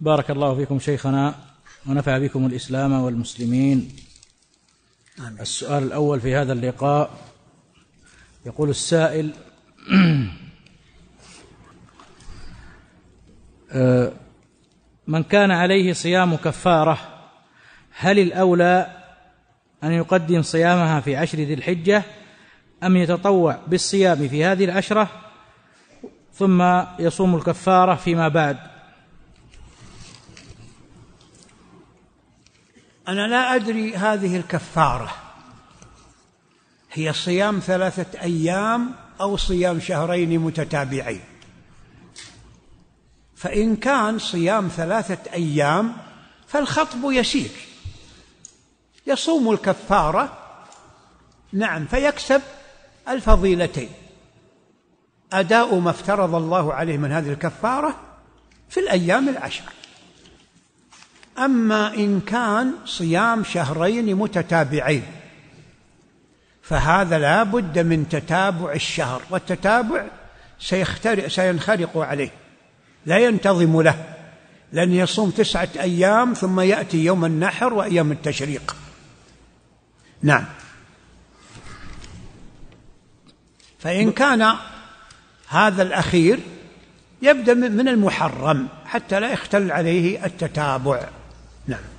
بارك الله فيكم شيخنا ونفع بكم الإسلام والمسلمين. آمين. السؤال الأول في هذا اللقاء، يقول السائل: من كان عليه صيام كفارة هل الأولى أن يقدم صيامها في 10 ذي الحجة أم يتطوع بالصيام في هذه 10 ثم يصوم الكفارة فيما بعد؟ أنا لا أدري هذه الكفارة هي صيام 3 أيام أو صيام شهرين متتابعين. فإن كان صيام 3 أيام فالخطب يسير، يصوم الكفارة، نعم، فيكسب الفضيلتين، أداء ما افترض الله عليه من هذه الكفارة في الأيام 10. أما إن كان صيام شهرين متتابعين فهذا لا بد من تتابع الشهر، والتتابع سينخرق عليه، لا ينتظم له، لن يصوم 9 أيام ثم يأتي يوم النحر وأيام التشريق. نعم. فإن كان هذا الأخير يبدأ من المحرم حتى لا يختل عليه التتابع. نعم.